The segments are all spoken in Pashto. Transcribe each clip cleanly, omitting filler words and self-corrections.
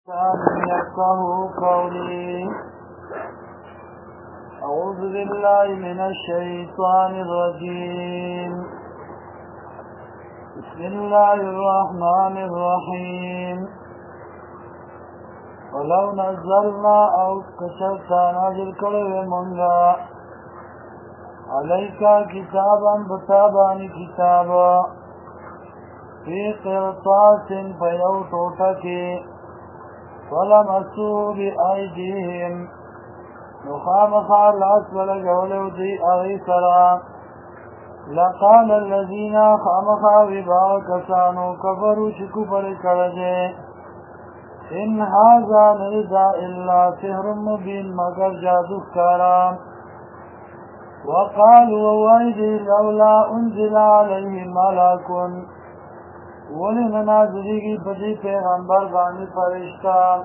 يفقهوا قولي. أعوذ بالله من الشيطان الرجيم. بسم الله الرحمن الرحيم. ولو نزلنا أو كشفتا نازل كلوه منغا عليك كتابا بتابان كتابا في قرطاس فيوتوتك ولمسوا بأيديهم نخامخا الأسفل جولوا دي أغيسرا لقال الذين خامخا وباكسانو كفروا شكفر كرجه إن هذا نرزا إلا سحر مبين مگر جادو كرام. وقالوا ويدي لولا أنزل عليه ملك ولن نازلگی بدی پیغمبر بانی فرشتہ.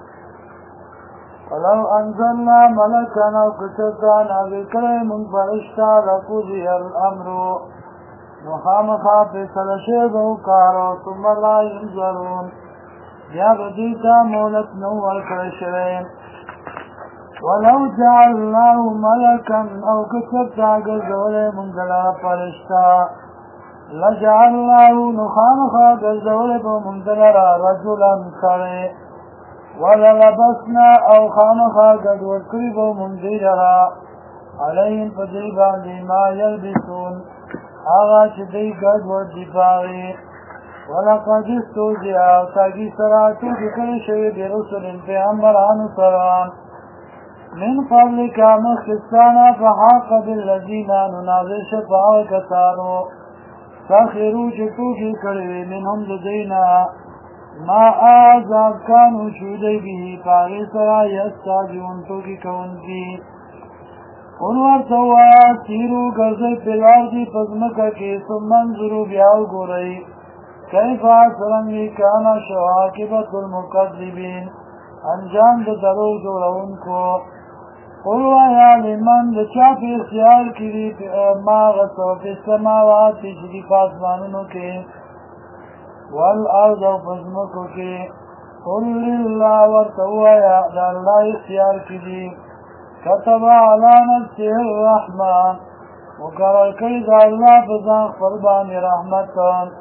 ولو انزلنا ملکنا کسدا نازل کرے من فرشتہ لقضی الامر نخامخا فیصل شیدو کارو ثم لا ينظرون یا بدیتا مولت نوال کرشرین. ولو جعلناه ملکا او کسدا گزولے من دلا فرشتہ لجعلناه نخامخا گزول بمندلرا رجلا سرے وللبسنا او خامخا گزول کری بمندلرا علیهم فجیبان دی ما یلبسون آغا چدی گزول دیپاغی. ولقد استوزع تاگی سراتو بکر شوی برسل پیغمبران سران من قبلک مخصانا فحاق بالذین ننازل شفاو کسانو ساخرو چکوکی کروی منهم لدینا ما آزاد کانو شودی بیهی پاغی سرا یستاجون توکی کون کی. انوار سوا تیرو گرزی پلاردی پزمکا کی سمنظرو بیاو گو رئی کیفا سرنگی کانا شواکبت المکذبین انجام درو جوڑون کو. قلوا یا لمن دچا پی اختیار کری ما غصو پی السماوات پی شدی پاسمانونو کے والارض و پزمکو کے. قل للہ ورطوا یا دا اللہ اختیار کری کتب علا نفسه الرحمن مقرر کری دا اللہ بزان قربان رحمتان.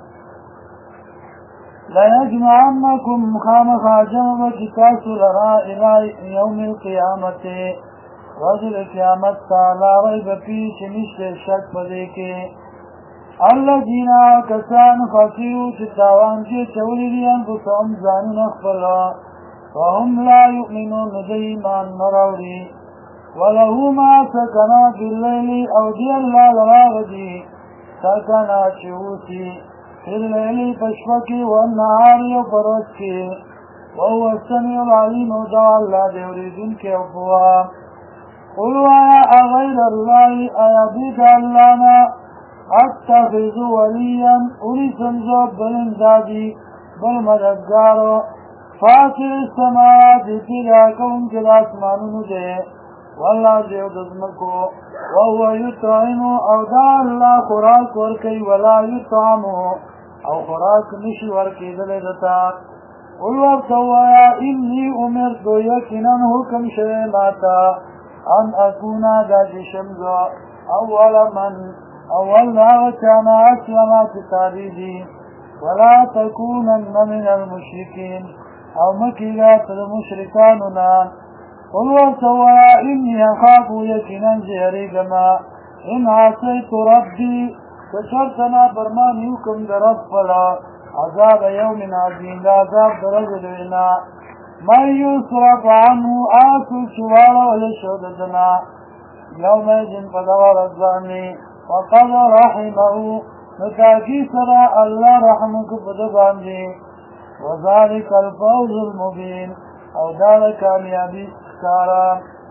لَيَجْمَعَنَّكُمْ خَامَخَا جَمَعَ جِتَاسُ لَرَا إِلَى يَوْمِ الْقِيَامَةِ رجل قیامت تا لا ریب پیش نشت شک پدے کے. الذین کسان خسروا چتاوان کے چولی دیان بسهم زانون اخفلا وهم لا یؤمنون دی ایمان نراوری. وله ما سکنا باللیل او دی اللہ لراغدی سکنا چوسی فی اللیل پشفکی والنهاری و پروسکی وهو السمیع العلیم و دا اللہ دیوریدن کے افوا. قلوا یا غیر اللہ ایدید اللانا اتخذ ولیا اولی سمزو بلندادی بالمددگارو فاطر السماوات پیدا کون کے آسمانونو دے واللہ دیو دزمکو وهو یطعم او دا اللہ خوراک ورکی ولا یطعم او خوراک نشی ورکی دلے دتا. قلوا ابتوایا انی امرت یکنن حکم شوی ماتا ان اکونا دا جشمزا اول من اول ناوچانا اسلما تتابیدی ولا تکونن من المشرکین او مکیلات المشرکاننا. قلوا سوا انی اخافو یکنن زیریگما ان عصیت ربی کشرتنا برمانی حکم در رب فلا عذاب یوم عظیم دا عذاب درجلوینا من یصرف عنه آسو شوارا ولشودتنا یوم جن پدور الزانی وقد رحمه نتاکی سرا اللہ رحمک پدباندی وذالک الفوز المبین او دار کامیابی سارا.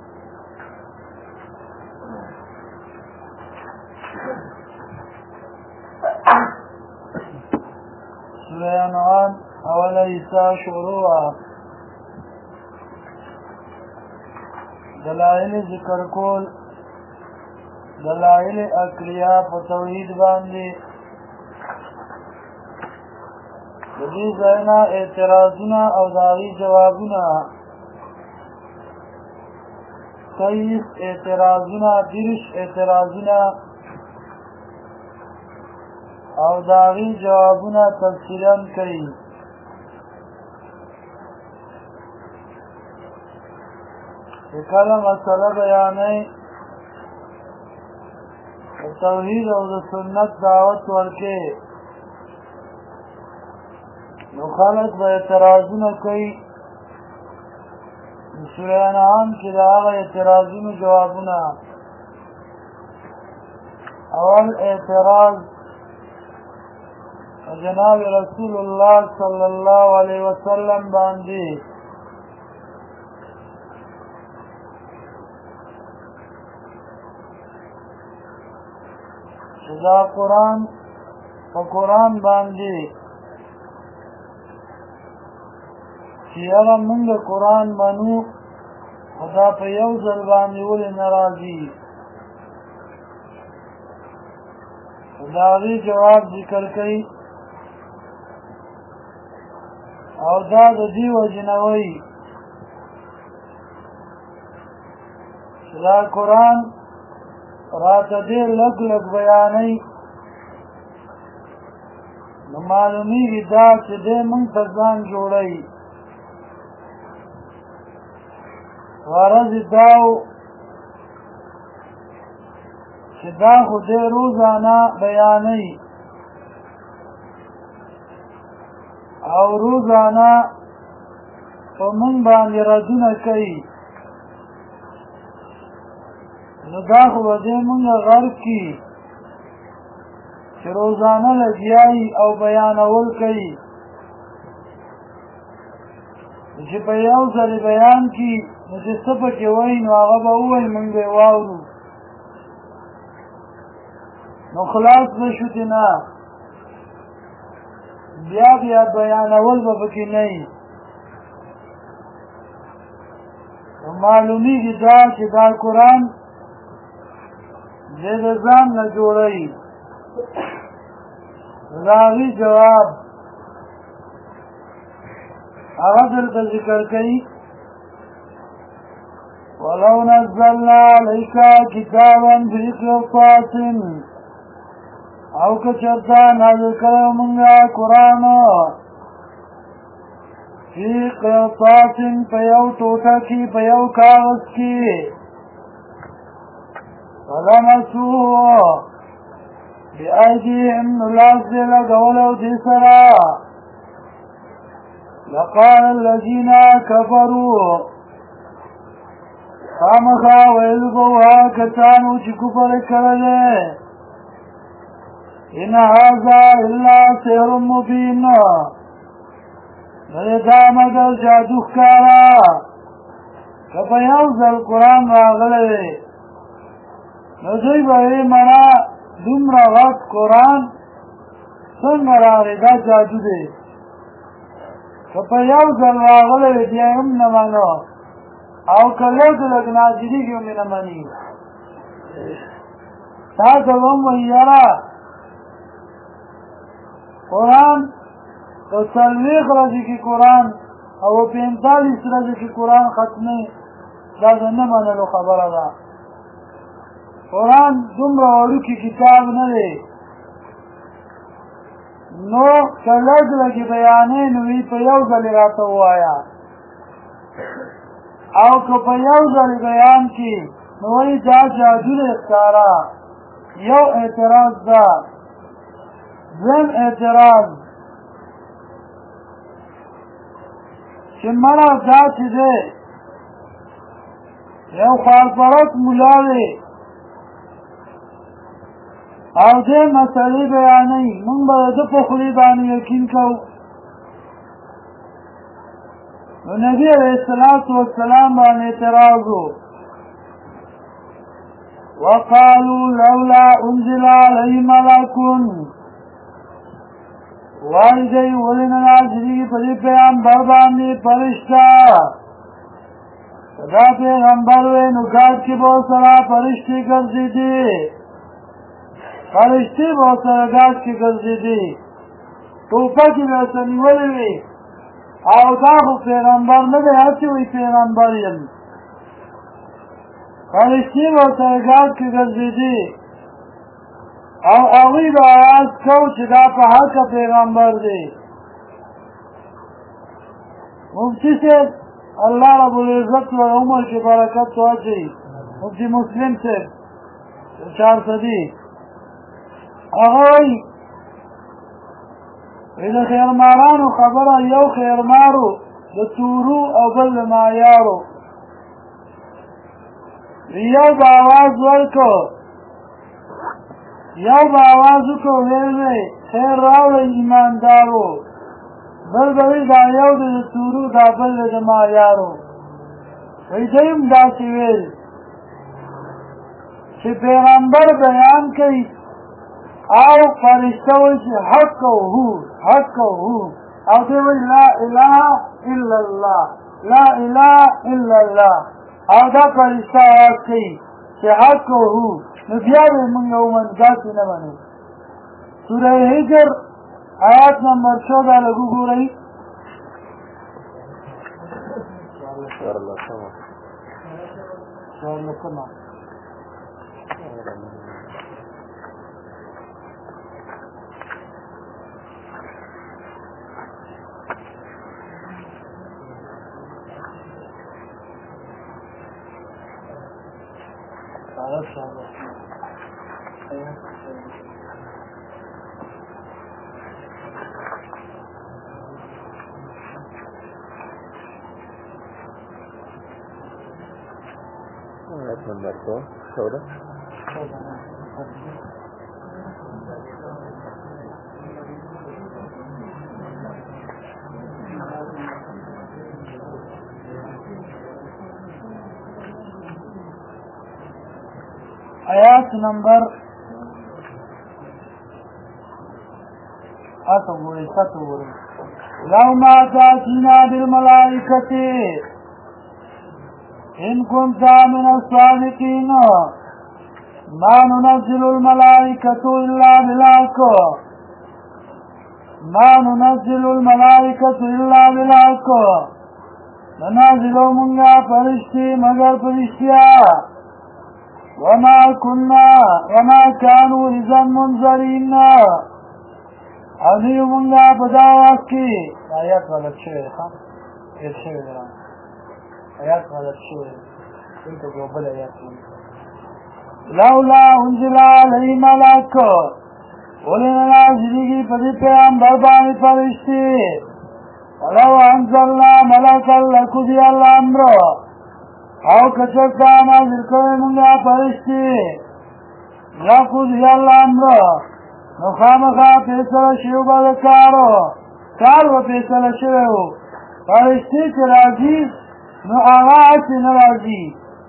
سورہ انعام اول ایسا شروع دلائل ذکر کول دلائل عقلیہ په توحید باندې د دې ځای نه اعتراضونه او د هغې جوابونه 23 اعتراضونه 30 اعتراضونه او د هغې جوابونه تفصیلا کوي چې کله مسله بیانوي د توحید او د سنت دعوت ورکوي نو خلک به اعتراضونه کوي د سوره انعام کې د هغه اعتراضونو جوابونه اول اعتراض جناب رسول الله صلی الله علیه وسلم باندې دا قرآن په قرآن باندې چې هغه موږ قرآن منو خو دا په یو ځل باندې ولې نه راځي د هغې جواب ذکر کوي او دا د دې وجې نه وایي چې دا قرآن راته ډېر لږ لږ بیانوي نو معلومیږي دا چې دی موږ ته ځان جوړوي غرض یې دا و چې دا خو دی روزانه بیانوي او روزانه په موږ باندې ردونه کوي نو دا خو به دی موږ غرب کي چې روزانه لګیایي او بیانول کوي چې په یو ځلې بیان کي نو چې څه پکې وایي نو هغه به ووایي موږ به یې واورو نو خلاص به شو چې نه بیا بیا بیانول به پکې نه وي نو معلومیږي دا چې دا قرآن دی د ځان نه جوړوي د هغې جواب هغه دلته ذکر کوي ولو نزلنا عليك كتابا في قرطاس او که چرته نازل کړی مونږه قرآن فی قرطاس په یو ټوټه کې په یو کاغذ کې فلمسوه بأيديهم نو لاس دې لګولی او دې سره لقال الذين كفروا خامخا ویل به هغه کسانو چې کفر یې کړی دی ان هذا الا سحر مبین نه دی دا مګر جادو ښکاره که په یو ځل قرآن راغلی دی نو دوی به یې مړه دومره غټ قرآن څنګه راغی دا جادو دی که په یو ځل راغلی دی بیا هم نه منو او که لږ لږ نازلېږي هم یې نه مني تا ته به هم وایي یاره قرآن په 40 ورځې کې قرآن او 45 ورځې کې قرآن ختمې دا د نه منلو خبره ده قرآن دومره وړوکی کتاب نه دی نو که لږ لږې بیانې نو وی په یو ځلې راته ووایه او که په یو ځلې بیان کړي نو وایي دا جادو دی ښکاره یو اعتراض ده دویم اعتراض چې مړه دا چې دی یو خوارپرست ملا دی او دې مسئلې بیانوي موږ به د ده په خولې باندې یقین کوو نو نبي علیه الصلاة والسلام باندې اعتراض و وقالوا لولا انزل علیه ملک وایي دی ولې نه نازلېږي په دې پیغمبر باندې فرشته دا پیغمبر وی نو ګاډ کې به ورسره فرشتې ګرځېدې فرشتې به ورسره ګاډ کې ګرځېدې ټوپکې درته نیولې وي او دا خو پیغمبر نه دی هسې وایي پیغمبر یم فرشتې به ورته غاړ کې ګرځېدې او هغوی به اواز کو چې دا په حقه پیغمبر دی مفتي صاحب الله رب العزت و عمر کې برکت واچوي مفتي مسلم صاحب چار صدی هغه وایي د خیرمارانو خبره یو خیرمارو د تورو او بل د مایارو یو به آواز ورکو یو به آواز وکړو ویل دی خیر راوړئ ایماندارو بل به وي دا یو د تورو دا بل د مایارو وایي دوی هم داسې ویل چې پیغمبر بیان کوي او فرشته وایي چې حق هو حق هو او دوی وایي لا اله الا الله لا اله الا الله او دا فرشته آواز کوي چې حق هو نو بیا به موږ ومنو داسې نه منو سوره هجر آیات نمبر 14 لږ وګورئ नंबर 14 آیات نمبر 7 لو ما تأتينا بالملائكة إن كنت من الصادقين ما ننزل الملائكة إلا بالحق ما ننزل الملائكة إلا بالحق ننزل منها فرشتي مگر فرشتيا وما كانوا إذا منذرين أذيو منها بداوات کی آیات غلط شوئے ایت شوئے دران آیات غلط شوئے انتو گوبل آیات لولا انزل علی ملک ولن نازلی پدی پیغمبر بانی فرشتی ولو انزلنا ملکا لکدی الامر او کچکتا نازل کرے منگا فرشتی لکدی الامر نخامخا پیسل شیو بدکارو کارو پیسل شیو فرشتی چه راضی نو آغا چه نراضی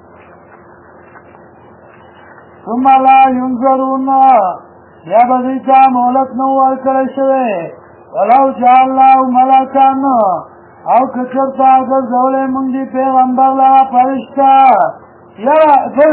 ثم لا ينظرون یا بدیتا مولت نو ورکل شوی ولو جعلناه ملکا او کچرتا اگر زوله منگی پیغمبر لها فرشتا یا دل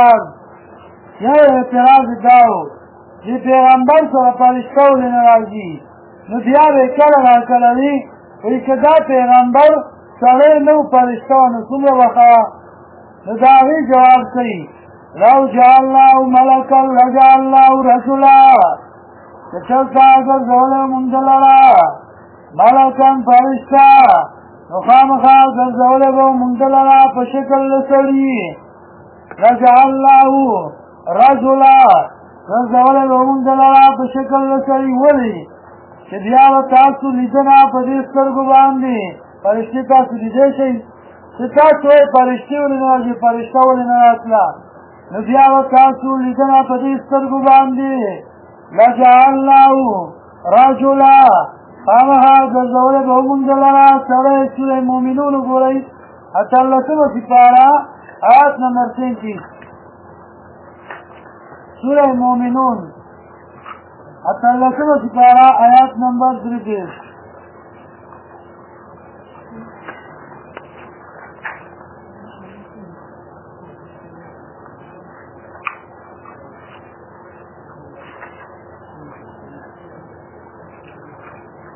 اعتراض داو دی پیغمبر سره فرشته ولې ناراضي نو بیا به کله راکله وي وایي که دا پیغمبر سړی نه و فرشته وه نو څومره به نو د هغې جواب کوي لو جعلناه ملکا لجعلناه رجلا که چېرته ګرځولی مونږ ده لره ملکا فرشته نو خامخا ګرځولی به مونږ ده لره په شکل د سړي لجعلناه رجلا ګرځولی به مونږ ده لره په شکل د سړي ولې چې بیا به تاسو لیدنه په دې سترګو باندې فرشتې تاسو لیدی شئ چې تاسو یې فرشتې ولې نه راځي فرشته ولې نه راتله نو بیا به تاسو لیدنه په دې سترګو باندې لجعلناه رجلا خامخا ګرځولی به مونږ ده لره سړی سورې مؤمنون وګورئ اتلسمه سپاره آیات نمبر 33 سورہ مومنون اتلسمه سپاره آیات نمبر 33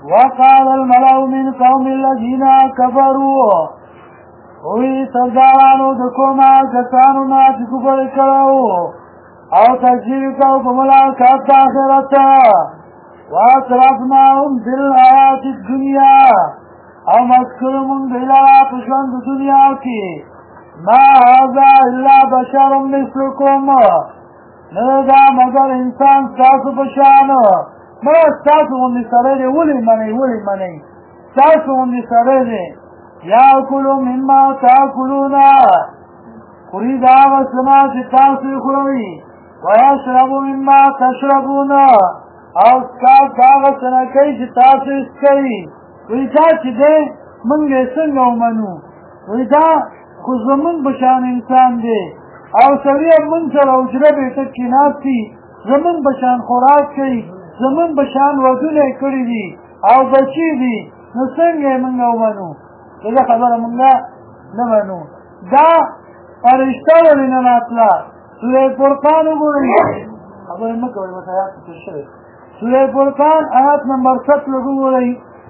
وقال الملأ من قوم الذين كفروا وی سردارانو د کومه کسانو نه چې کفر کړو او تکذیب کوي په ملاقات د آخرت واصرفناهم فی الحیات الدنیا او مذکر من دلارا په ژوند د دنیا کې ما هذا الا بشر مثلکم نه دا مگر انسان ستاسو په شان ما ستاسو غوندې سړی دی ولې منئ ستاسو غوندې سړی دی یاکلوا مما تاکلون خوري د هغه څه نه چې تاسو یې خورئ ویشربوا مما تشربون او څښاک د هغه څه نه کوي چې تاسو یې څښئ وایي دا چې دی موږ یې څنګه ومنو وایي دا خو زموږ په شان انسان دی او سړي موږ سره حجره بیته کې ناستي زموږ په شان خوراک کوي زموږ په شان ودونه یې کړي دي او بچي دي نو څنګه یې موږ ومنو دا خبره موږ نه منو دا فرشته ولې نه راتله سوره فرقان وګورئ خبرې مه کوئ بس آیات تېر شوی سوره فرقان آیات نمبر 7 وګورئ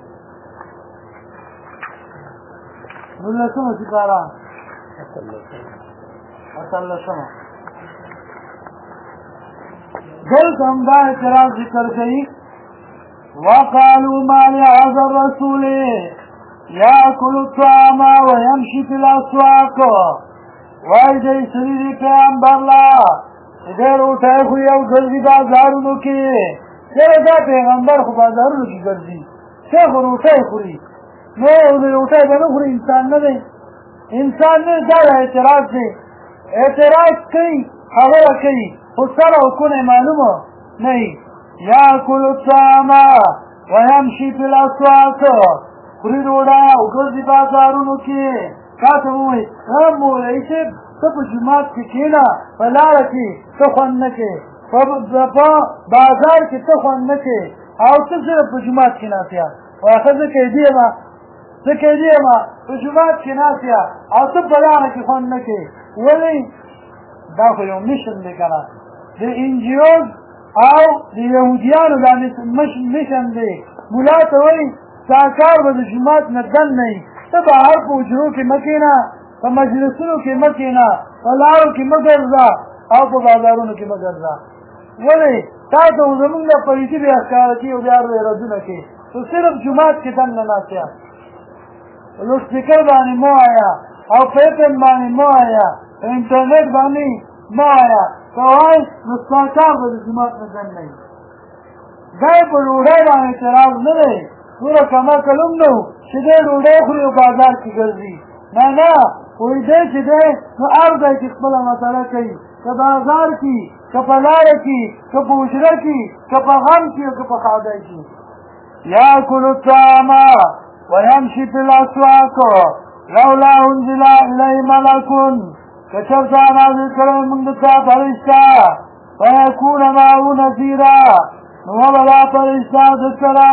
19 سپاره اتلسمه دلته هم دا اعتراض ذکر کوي وقالوا ما لهذا الرسول یاکل الطعام ویمشي فی الاسواق وای دی سړي دی پیغمبر لا دې روټۍ خوري او ګرځي بازارونو کې چېرې دا پیغمبر خو بازارونو کې ګرځي څه خو روټۍ خوري نو د روټۍ به نه خوري انسان نه دی انسان نه دا اعتراض دی اعتراض کوي خبره کوي خو سره حکونه معلومه نه یاکل الطعام ویمشي فی الاسواق خوري ډوډۍ او ګرځي بازارونو کې تاسو ووایئ مولوي صاحب ته په جومات کې کښېنه په لاره کې ته خوند نه کوې په بازار کې ته خوند نه کوې او ته صرف په جومات کې ناست یې وایه ښه زه قیدي یم په جومات کې ناست یې او ته په لاره کې خوند نه کوې ولې دا خو یو میشن دی که نه د انجیوز او د یهودیانو دا میشن دی ملا ته وایي ستا کار به د جومات نه دن نه وي ته بهر په حجرو کې مه کښېنه په مجلسونو کې مه کښېنه په لارو کې مه ګرځه او په بازارونو کې مه ګرځه ولې تا ته زمونږ د پلیتي بیا ښکاره کړي او بیا ردونه کوي تو صرف جومات کې دننه ناست یم لوډ سپیکر باندې مه وایه او په ایپن باندې مه وایه په انټرنېټ باندې مه وایه که وایې نو ستا کار به د جومات نه دن نه وي دا یې په ډوډۍ باندې اعتراض نه دی دومره کمعقل هم نه و چې دی ډوډۍ خوري او بازار کې ګرځي نه وایي دی چې دی نو هر ځای کې خپله مسله کوي که بازار کې که په لاره کې که په حجره کې که په غم کې او که په ښادۍ کې یاکل الطعام ویمشي فی الاسواق لولا انزل الیه ملک که چېرته نازل کړی موږ ته فرشته فیکون معه نذیرا نو وبه دا فرشته ده سره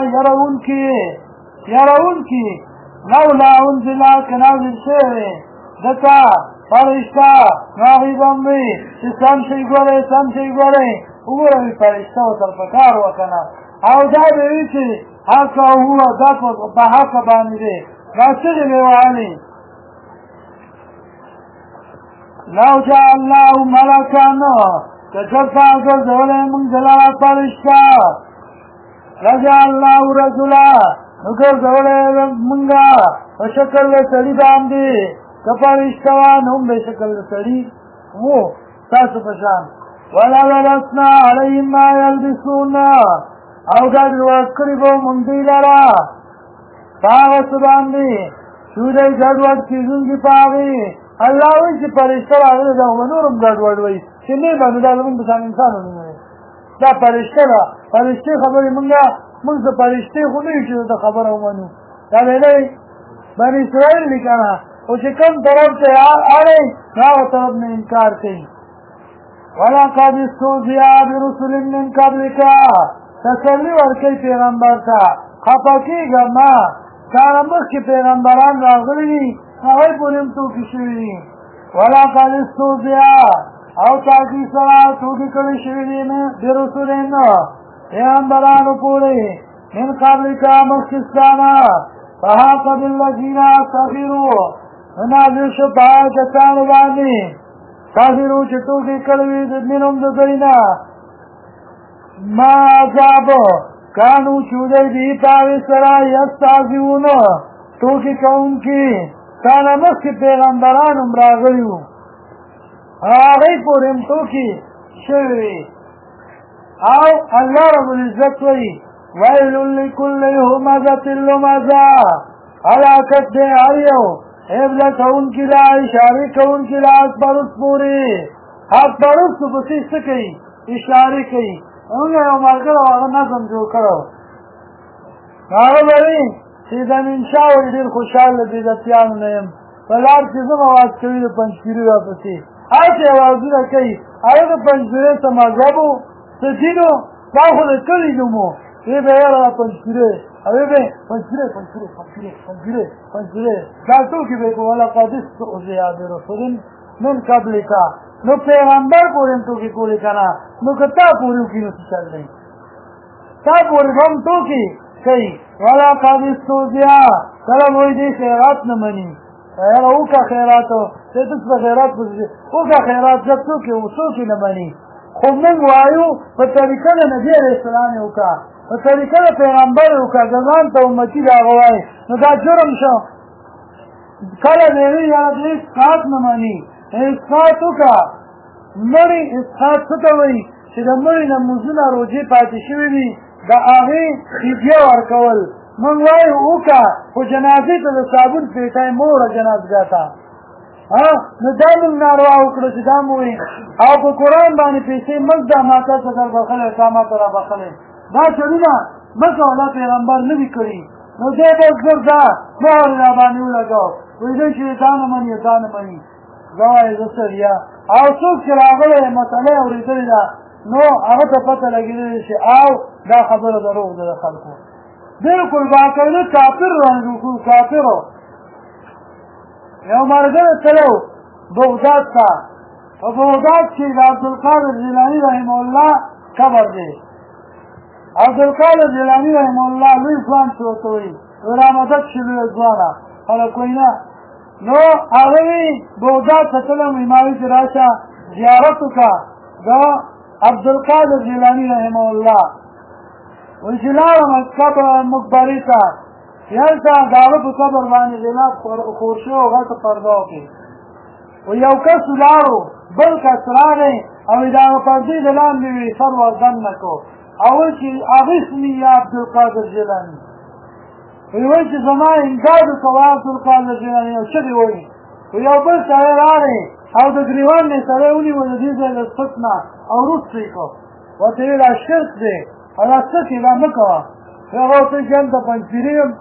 یروونکي لولا انزل که نازل شوی ده ته فرشته نو هغوی به هم وي چې سم شئ ګورئ وګورئ فرشته ورته په کار وکنه او دا به وي چې حقه هو دا په حقه باندې دی دا څغې به وهلې لو جعلناه ملکا که چېرته ګرځولی موږ د لاره فرشته لجعلناه رجلا نو ګرځولی موږ په شکل د سړي باندې که فرشته وه نو هم به شکل د سړي و تاسو په شان وللبسنا علیهم ما یلبسون او ګډوډ کړي به موږ دوی لره په هغه څه باندې چې دوی ګډوډ کېدونکي په هغې الله وایي چې فرشته راغلې ده او نور هم ګډوډ وایي چې نه باندې دا زموږ په شان انسانونه نه دی دا فرشته ده فرشتې خبرې موږ د فرشتې خو نه یو چې د خبره ومنو دا ویلی بني اسرائیل دي که نه خو چې کوم طرف ته اړئ نو هغه طرف نه انکار کوي ولقد استهزئ برسل من قبلک تسلي ورکوي پیغمبر ته خفه کېږه مه تانه مخکې پیغمبران راغلي دي هغوی پورې هم ټوکې شوي دي ولقد استهزئ او تاکي سره ټوکې کړې شوي دي برسلین پیغمبرانو پورې من قبلك مخصصانا فحاق بالذین سخروا نازل شو پاها کسانو باندې سخروا چې ټوکې کړې منهم د دوی نه ما عذاب کانو چودی دی پاوی سرا یستعزیون ټوکې کوونکي تانا مخکې پیغمبران هم راغلي وو هغوی پورې هم ټوکې شوي وي او الله رب العزت وایي ویل لکل همزة لمزة هلاکت دی هر یو ابله کوونکي لا اشارې کوونکي لا حق پرست پورې حق پرستو پسې څه کوي اشارې کوي موږ یو ملګری هغه نظم جوړ کړی هغه وایي چې د منشا وایي ډېر خوشحاله بدعتیانو نه یم په لار کې ځم اواز کوي د پنجپیري راپسې هسې اوازونه کوي هغه د پنجپیرۍ څه مذهب و څه دین و دا خو د کلي نوم و وی به یاره پنجپیرۍ وی به پنجپیرۍ دا ټوکې به یې په ولقد استهزئ برسول من قبلک نو پیغمبر پورې هم ټوکې کولې که نه نو که تا پورې وکړي نو څه چل دی تا پورې به هم ټوکې کوي ولقد استهزئ کله به وایي دی خیرات نه مني یاره وکړه خیرات دی ته په خیرات پسې وکړه خیرات زه څوک نه مني خو موږ وایو په طریقه د نبي علیه السلام یې وکړه په طریقه د پیغمبر یې وکړه که ځان ته امتي د هغه وایي نو دا جرم شو کله به یې وایي یاره دی اسقاط نه مني اسقاط وکړه مړي اسقاط څه ته وایي چې د مړي نه لمونځونه روژې پاتې شوي دي د هغې فدیه ورکول موږ وایو وکړه خو جنازې ته د صابون پیټی مه وړه جنازګاه ته نو دا موږ ناروا وکړو چې دا مو وایي او په قرآن باندې پیسې مه ږده ما تا ته در بخلی تا ما ته را بخلی دا چلونه مه کوه دا پیغمبر نه دي کړي نو دی به زر دا مهر را باندې ولګو وایي دی چې دا نه مني دا نه مني زه وایې زه ستړیا او څوک چې راغلی مسله یې اورېدلې ده نو هغه ته پته لګېدلې چې او دا خبره دروغ ده د خلکو بلکل باقاعده کافر باندې وکړو کافرو یو ملګری تلو بغداد ته په بغداد کې د عبدالقادر جیلاني رحمه الله قبر دی عبدالقادر جیلاني رحمه الله لوی ځوان چې ورته وایي را مدد شي لوی ځوانه خلک وایي نه نو هغه وایي بغداد ته تلم وایي ما وایي چې راشه زیارت وکړه د عبدالقادر جیلاني رحمه الله وایي چې لاړم قبر مقبرې ته هلته د هغه په قبر باندې غلاف خور شوی او غټه پرده وکړې و یو کس ولاړو بل کس راغی او د هغه پردې د لاندې وي سر وردننه کړو او وایي چې اغثني یا عبدالقادر جیلاني وایي چې زما امداد وکړه عبدالقادر جیلاني او چغې وایي یو بل سړی راغی او د ګریوان نه سړی ونیو د دې ځای له سپک نه او وروسته یې کړو ورته ویې دا شرک دی او دا څه کې دا مه کوه هغه ورته وایي چې هلته پنجپیري یم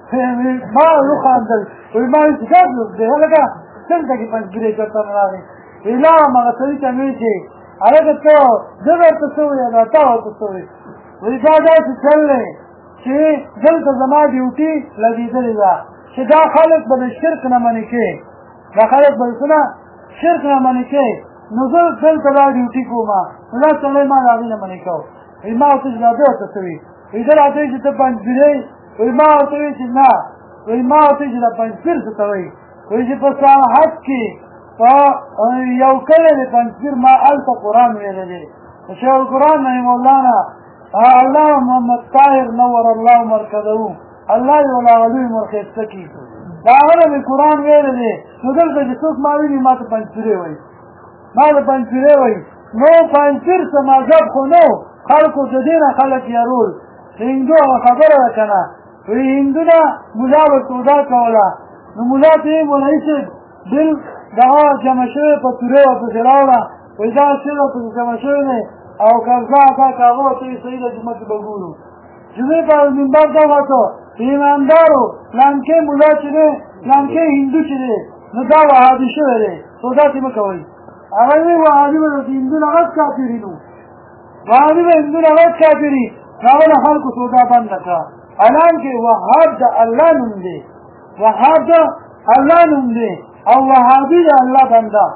ما وخاندل وایي ما وایي چې ګډ دی هلکه څنګه کې پنجپیرۍ چېرته نه راغی وایي لاړم هغه سړي ته مې وایي چې هلکه ته زه درته څه وایې دا تا ورته څه وایي وایي دا داسې چل دی چې دلته زما ډیوټي لګېدلې ده چې دا خلک به د شرک نه منې کوي دا خلک به څه نه شرک نه منې کوي نو زه دلته دا ډیوټي کوم نو دا سړی ما د هغې نه منې کوم وایي ما ورته چې دا ده ورته څه وایي وایي زه راته وایي چې ته پنجپیرۍ وایي ما ورته وایي چې نه وایي ما ورته وایي چې دا پنجپیر څه ته وایي وایي چې په ساحت کې په یو کلی د پنجپیر ما هلته قرآن ویلی دی شیخ القرآن رحمه الله نه الله محمد طاهر نور الله مرکزه الله یې ول هغه لوی مرخیسته کړي د هغه نه مې قرآن ویلی دی نو دلته چې څوک ما ویني ما ته پنجپیرۍ وایي ما ته پنجپیرۍ وایي نو پنجپیر څه مذهب خو نه و خلکو د دې نه خلک یارول د هندو هغه خبره ده که نه وایي هندونه ملا به سودا کوله نو ملا ته یې مولوي صاحب بل دغه جمع شوی په تورې ورپسې راوړه وایي دا شی ورپسې جمع شوی دی او قرضه کا هغه ورته وایي صحیح ده جومات به ګورو جمعې په منبر ته ووتو ایماندارو پلانکې ملا چې دی پلانکې هندو چې دی نو دا وهابي شوی دی سودا ترې مه کوئ هغه وایي وهابي به د هندونه غټ کافري نو وهابي به هندونه غټ کافري هغه د خلکو سودا بنده کړه حالانکې وهاب د الله نوم دی وهاب د الله نوم دی او وهابي د الله بنده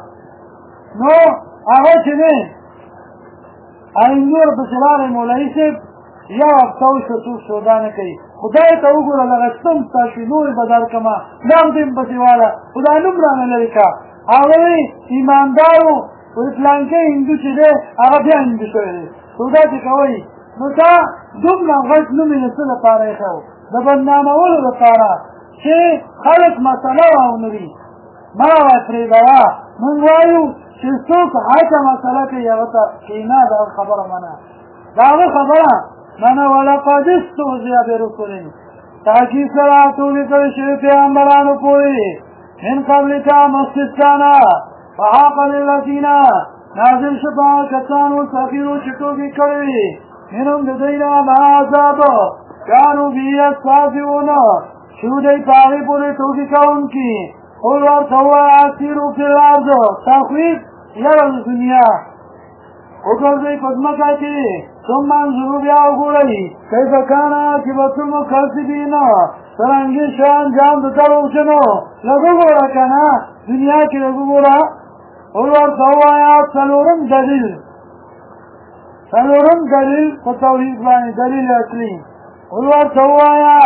نو هغه چې دی هندو ورپسې راغی مولوي صاحب یو هفته وشوه څوک سودا نه کوي خدای ته وګوره دغه ستم ستا شي نورې به درکړمه نغد یم پسې واله خو دا نوم رانه لرې کړه هغه وایي ایماندار و وایي پلانکی هندو چې دی هغه بیا هندو شوی دی سودا چې کوئ نو تا دومره غټ نوم یې د څه لپاره ایښی و د بدنامولو لپاره چې خلک مسله واونري ما وایي پرېږدوه موږ وایو چې څوک حقه مسله کوي هغه ته کښېنه د هغه خبره منه د هغه خبره منه ولقد استهزئ برسل تحقیق سره ټولې کړې شوي پیغمبرانو پورې من قبلک مخکې نه فحاق للذین نازل شو په هغه کسانو سخیرو چې ټوکې کړې وي منهم د دوی نه ما عذاب کانو به یستهزئون چې دوی په هغې پورې ټوکې کوونکي قل ورته ووایه سیروا فی الارض تخویف یره د دنیا وګرځئ په ځمکه کې ثم انظروا بیا وګورئ کیف کان عاقبة المکذبین څرنګه شو انجام د دروغجنو لږ وګوره که نه دنیا کې لږ وګوره قل ورته ووایه څلورم دلیل په توحید باندې دلیل اصلي قل ورته ووایه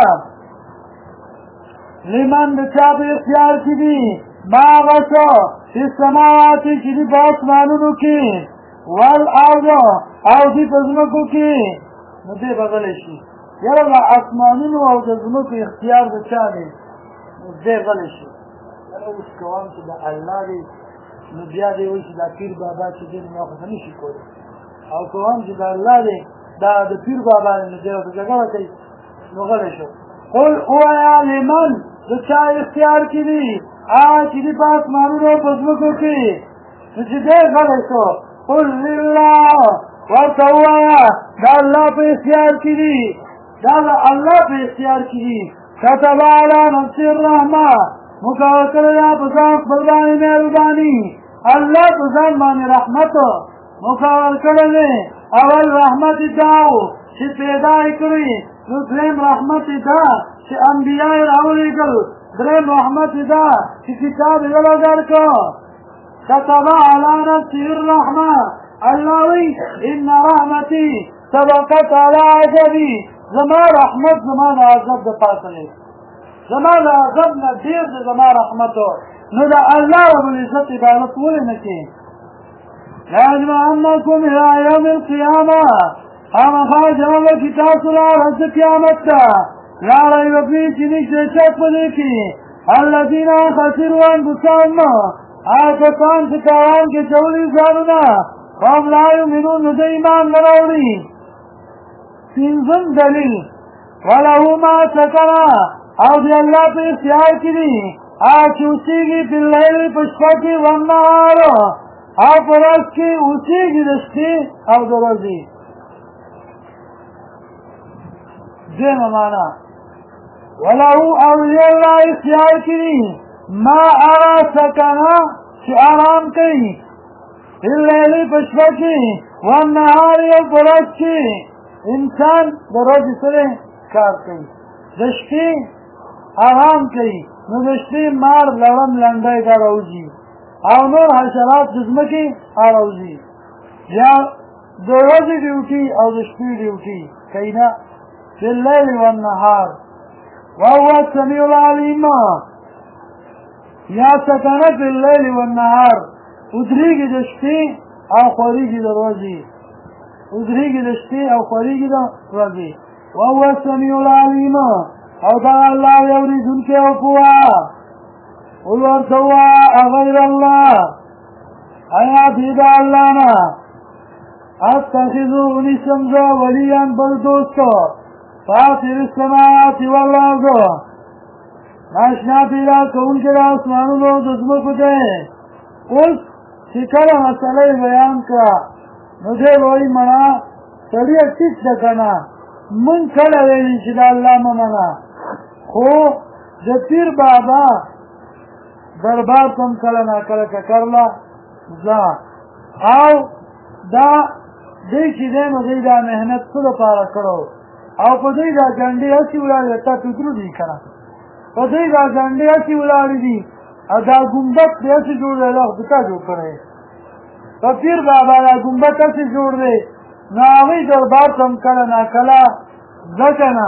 لمن د چا په اختیار کې دي ما هغه څه چې سماوات چې دي په اسمانونو کې والارض او دي په ځمکو کې نو دی به غلی شي یاره د اسمانونو او د ځمکو اختیار د چا دی نو دی غلی شي یاره اوس کوم چې د الله دی نو بیا دی وایي چې دا پیر بابا چې دی نو خو نه شي کولی او کوم چې د الله دی دا د پیر بابا نو دی ورته جګړه کوي نو غلی شو قل ووایه لمن د چا اختیار کې دي هغه چې دي په اسمانونو او په ځمکو کې نو چې دی غلی شو قل لله ورته ووایه د الله په اختیار کې دي دا د الله په اختیار کې دي كتب على نفسه الرحمه مقرر کړی ده په ځان خپل باندې مهرباني الله په ځان باندې رحمت مقرر کړی دی اول رحمت دا و چې پیدا یې کړي نو درېیم رحمت دا چې انبیا یې راولېږل درېیم رحمت دا چې کتاب یې ورکړ كتب على نفسه الرحمه الله وی ان رحمتي سبقت على عذابي زما رحمت زما د عذاب د پاسه دی زما د عذاب نه ډېر دی زما رحمت نو د الله رب العزت عبادت ولې نه کوې ليجمعنكم الى يوم القيامه خامخا جمع به چې تاسو له ورځ قیامت ته لا ریب فیه چې نشته شک په دې کې الذین خسروا انفسهم هغه کسان چې تاوان کې چولي ځانونه هم لا یؤمنون نو د ایمان نه راوړي پنځم دلیل وله ما سکن او د الله په اختیار کې دي هغه چې اوسېږي باللیل په شپه کې والنهار او په ورځ کې اوسېږي د شپې او د ورځې دویمه معنا وله او د الله اختیار کې دي ما هغه سکنه چې آرام کوي باللیل په شپه کې والنهار او په ورځ کې انسان د ورځې سره کار کوي د شپې آرام کوي نو د شپې مار لړم لنډی دا راوځي او نور حشرات د ځمکې راوځي یا د ورځې ډیوټي او د شپې ډیوټي کوي نه باللیل والنهار وهو السمیع العلیم یا سکنه باللیل والنهار ودریږي د شپې او خورېږي د ورځې ودریږي د شپې او خورېږي د ورځې وهو السمیع العلیم او دا الله اورېدونکی او پوه قل ورته ووایه غیر الله آیا بې د الله نه اتخذو نیسم زه ولیان بل دوست فاطر السماوات والارض ناشنا پیدا کوونکی د اسمانونو د ځمکو دی اوس چې کله مسله یې بیان کړه نو دی به وایي مړه سړیه ټیک ده که نه مونږ کله ویلي چې د الله مه منه خو د پیر بابا دربار ته هم کله ناکله ککرله ځه او دا دی چې دی نو دی دا محنت څه دپاره کړو او په دوی دا ګنډې هسې ولاړې تا فکرو دي که نه په دوی دا ګنډې هسې ولاړې دي او دا ګمبت دی هسې جوړ دی دا خو تا جوړ کړی په پیر بابا دا ګمبت هسې جوړ دی نو هغوی دربار ته هم کله ناکله ځه که نه.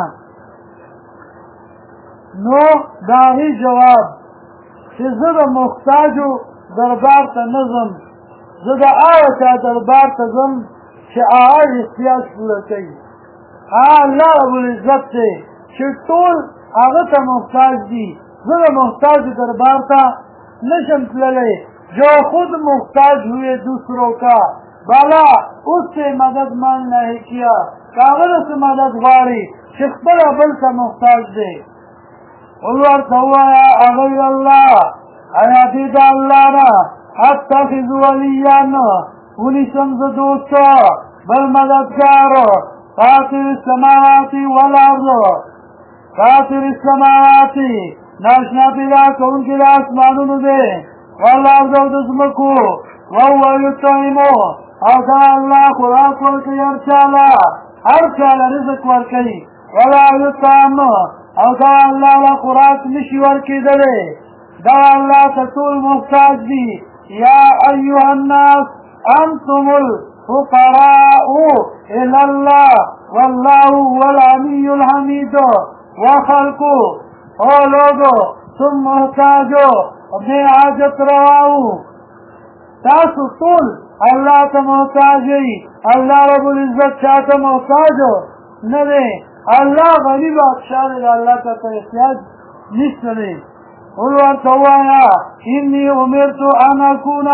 نو د هغې جواب چې زه د محتاجو دربار ته نه ځم، زه د هغه چا دربار ته ځم چې هغه احتیاج پوره کوي. هغه الله ربالعزت دی چې ټول هغه ته محتاج دي. زه د محتاجو دربار ته نشم تللی. جو خود محتاج ہوئے دوسروں کا بالا اس سے مدد مانگنا ہے کیا. کاغذ سے مدد غواړي چې خپله بل ته محتاج دی. قل ورته ووایه اغیر الله ایا دې د الله نه اتخذ ولیان ونیسم زه دوسته بل مددګار فاطر السماوات والارض فاطر السماوات ناشنا پیدا کوونکی د اسمانونو دی والارض او د ځمکو وهو یطعم او دا الله خوراک ورکوي هر چاله رزق ورکوي ولا یطعم او دا الله له خوراک نشي ورکېدلی. دا الله ته ټول محتاج دي. یا ایها الناس انتم الفقراء الى الله والله هو الغني الحمید. وخلقو او لوگو تم محتاجو اپنے حاجت رواو. تاسو ټول الله ته محتاج یې. الله رب العزت چاته محتاج نه دی. الله غني بادشاہ دی. الله ته احتیاج نشته دی. قل ورته ووایه اني امرت ان اکون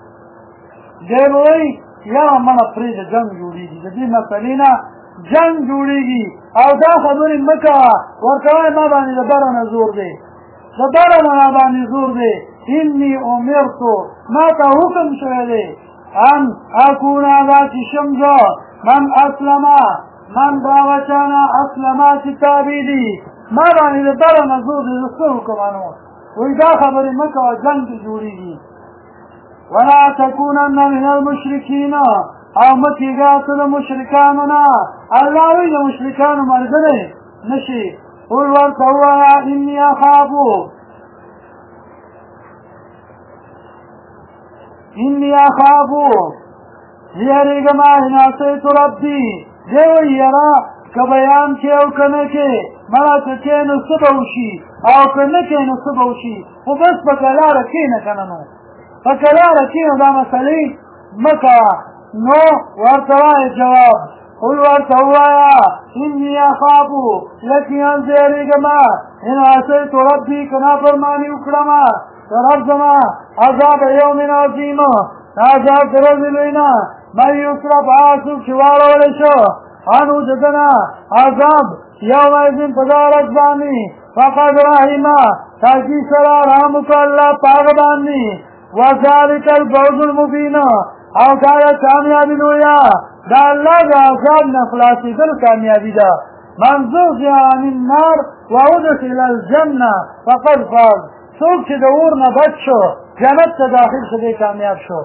دی به وایي یاره مړه پرېږده جنګ جوړېږي. د دې مسلې نه جنګ جوړېږي او دا خبرې مه کوه. ورته وایه ما باندې د بره نه زور دی. د بره نه ما باندې زور دی. اني امرت ما ته حکم شوی دی ان اکون دا چې شم زه من اسلمه من باوچانا اسلما چې تابع دي. ما باندې د بره نه زور دی. زه څه حکمانو وایي دا خبرې مه کوه جنګ کې جوړېږي. ولا تکونن من المشرکین او مه کېږه ته د مشرکانو نه. الله وایي د مشرکانو ملګری نشي. قل ورته ووایه اني اخافو یېرېږم ان عصیت ربي. دی وایي یاره که بیان کې او که نه کې مړه که کې نو څه به وشي او که نه کې نو څه به وشي خو بس په کلاره کښېنه که نه نو په کلاره کښېنه دا مسلې مه کوه. نو ورته وایه جواب قل ورته ووایه اني اخافو یقینا زه یېرېږم ان عصیت ربي که نافرماني وکړم د رب زما عذاب یوم عظیم عذاب د ورځې لوی نه من یصرف هغه څوک چې واړولی شو عنه د ده نه عذاب یومئذ په دغه ورځ باندې فقد رحمه تاکي سره رحم وکړه الله په هغه باندې. وذلک الفوز المبین او دا د کامیابي لویه د الله د عذاب نه خلاصېدل کامیابي ده. من زحزح عن النار وادخل الجنه فقد فاز. څوک چې د اور نه بچ شو جنت ته داخل شو دی کامیاب شو.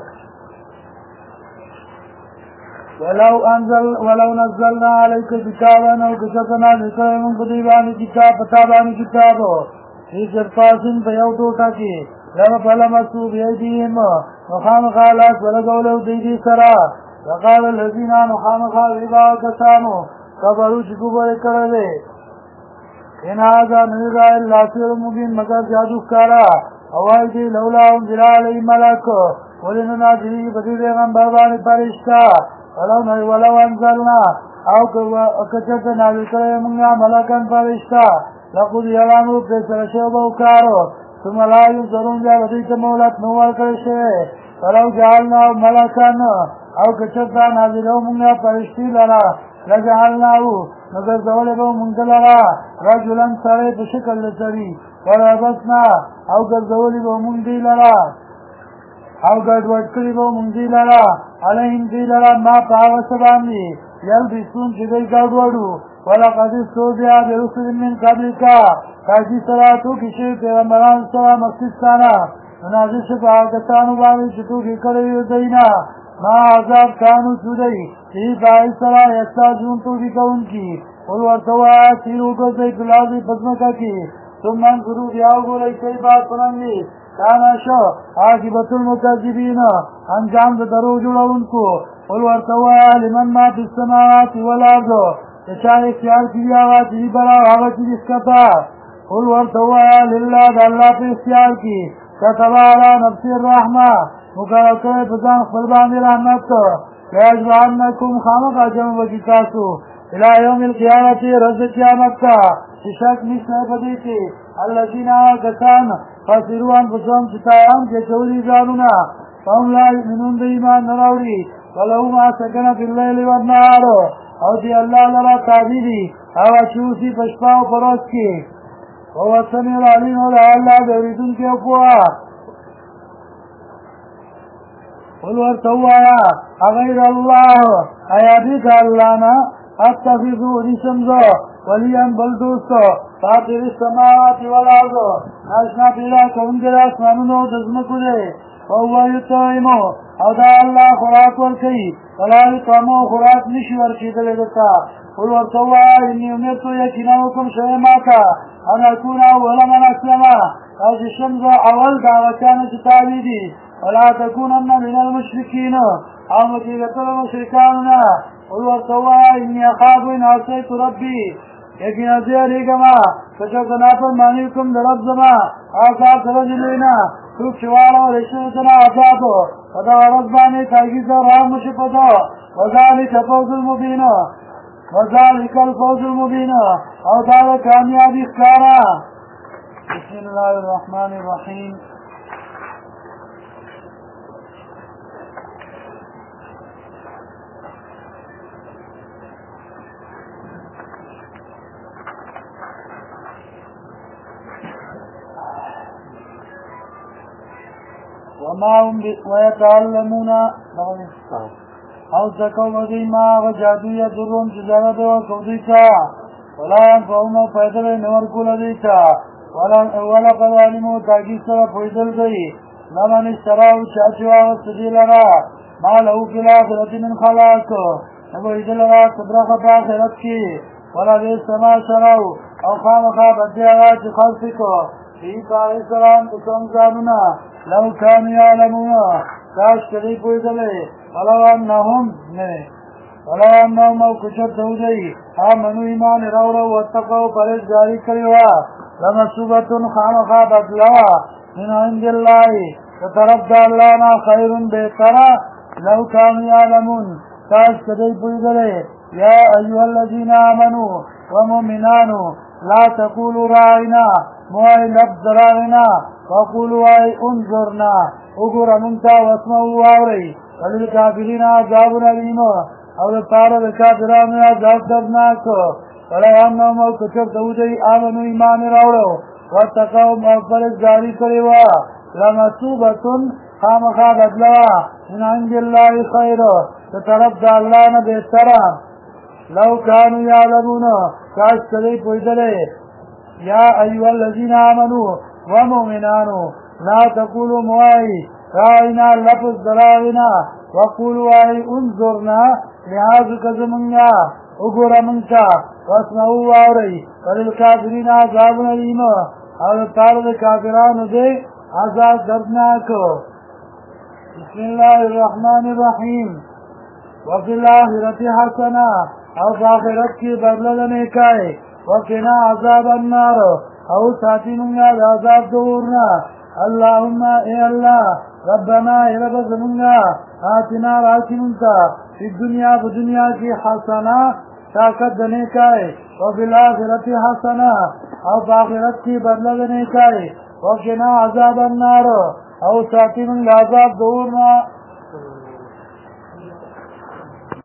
ولو نزلنا عليك كتابا او كتبنا نازل کړی موږ په دې باندې کتاب په تا باندې کتاب چې چرپاسین په یو ټوټه کې لمسو بأيديهم وخامخا لاس ولګولو دوی سره. وقال الذين خامخا ویبا کسانو کفروا چې کفر یې کړی دی ان هذا نه الا سحر مبین مگر جادو ښکاره. او وایي دي لولا انزل علیه ملک ولې نه نازلېږي په دې پیغمبر باندې فرشته. ولو انزلنا او که چېرته نازل کړی موږ ملکن فرشته لقضي الامر فیصله شوی به وکړو ثم لا ينظرون بیا به دوی ته مهلت نه ورکړی شوی. ولو جعلناه ملکن او که چېرته نازلو موږ فرشتې لره لجعلناه نو ګرځولی به موږ لره رجلا سړی په شکل د سړي ولبسنا او ګرځولی به موږ دوی لره او ګډوډ کړي به موږ دوی لره علیهم دوی لره ما په هغه څه باندې یلبسون چې دوی ګډوډ وو. ولقد استهزئ برسل من قبلک تاکي سره ټوکې شوي پیغمبرانو سره مخکې ستا نه نازل شو په هغه کسانو باندې چې ټوکې کړی وي دوی نه ما عذاب کانو چې دوی چې په هغې سره یستهزئون ټوکې کوونکي. قل ورته ووایه سیرو ګرځئ په الارض په ځمکه کې ثم انظروا بیا وګورئ کیف څرنګې کانا شو عاقبت المکذبین انجام د درو جوړونکو قل ورته ووایه لمن ما فی السماوات والارض د چا اختیار کړي هغه چې بلا هغه چې ښکته قل ورته ووایه لله د الله په اختیار کې كتب على نفس الرحمة مقرر کړی په ځان خپل باندې رحمت ليجمعنکم خامخا جمع وکړي تاسو الى یوم القیامت ورځ قیامت ته چې شک نشته په دې کې الذین کسان خسروا انفسهم چې تاوان کې چوری ځانونه فهم لا یؤمنون د ایمان نه راوړي ولهم ما سکن فی الليل والنهار او دی الله لرا تابع دي هغه چې اوسي په شپه او په ورځ کې وهو السمیع العلیم او الله د اورېدونکي او پوه قل ورته ووایه اغیر الله آیا دې که الله نه اتخذو نیسم زه ولیا بل دوستو فاطر السماوات والارض اشنا پیدا کوونکی د اسمانونو د ځمکو دی وهو یطعمو او دا الله خوراک ورکوي ولا یطعمو خوراک نشي ورکېدلی درته قل ورته ووایه اني امرت یقینا حکم شوی ما ته ان اکون اول من اسلمه او چې شم زه اول د هغه چانه چې تابع دي ولا تکونن من المشرکین او مه کېږه ته د مشرکانو نه قل ورته ووایه اني اخاف ان عصیت ربي یقینا زه یېرېږمه که چېرته نافرماني وکړم د رب زما عذاب سره د لوی نه څوک چې واړولی شوي ته نه عذابو په دغه ورځ باندې تاکید سره رحم وشي په ده وذلک الفوز المبین وذلک الفوز المبین او دا د کامیابي ښکاره بسم الله الرحمن الرحیم وما هم ويتعلمون او زکو مدی ما وجادو یدرون چې ضرر ورکوي تا ولا ينفعهم فیدل نور کول دی تا ولا قد علموا تاکید سره فیدل دی لمن اشتراو چاچوا وسدی لرا ما له فی الاخرة من خلاق نبو ایدل را صبرخ پا آخرت کی ولا دی سما شراو او خامخا بدیاغا چی خلصی کو عیسیٰ علیہ السلام کسم زانونا لو كانوا يعلمون کاش کدی پوهیدلی ولو انهم او کچر دودی آمنو ایمان راوړو واتقوا پرهیزګاري کړې وه لمثوبة خامخا بدلوه من عند الله د طرف د الله نه خیر بهتره لو كانوا يعلمون کاش کدی پوهیدلی یا ایها الذین آمنوا ومؤمنانو لا تقولوا راعنا موای لفظ راعنا وقولوا ای انظرنا وګوره مونږ ته واسمعوا واورئ وللکافرین عذاب علیم او لپاره د کافرانو عذاب دردناک ولو انهم او که چېرته ودوی آمنو ایمان یې راوړو واتقوا او پرهیزګاري کړې وه لمثوبة خامخا بدله وه من عند الله خیر د طرف د الله نه بهتره لو كانوا يعلمون کاش کدی پوهېدلی یا ایها الذین آمنوا ومؤمنانو لا تقولوا موای راعنا لفظ دراغنا وقولوا ای انظرنا لحاظ کزمنگا اگورا منتا واسمعوا واورئی وللکافرین عذاب علیم او لپاره د کافرانو دی عذاب دردناک بسم الله الرحمن الرحیم وفي الآخرة حسنة او فآخرت کی بدله د نیکۍ وقنا عذاب النار او ساتي مونږه د عذاب دورنا اللهم اے الله ربنا اے رب زمونږه آتنا راکې مونږ فی الدنیا په دنیا کې حسنه طاقت د نیکۍ وفي الآخرة حسنه او په آخرت کې بدله د نیکۍ وقنا عذاب النار او ساتي مونږه عذاب دورنا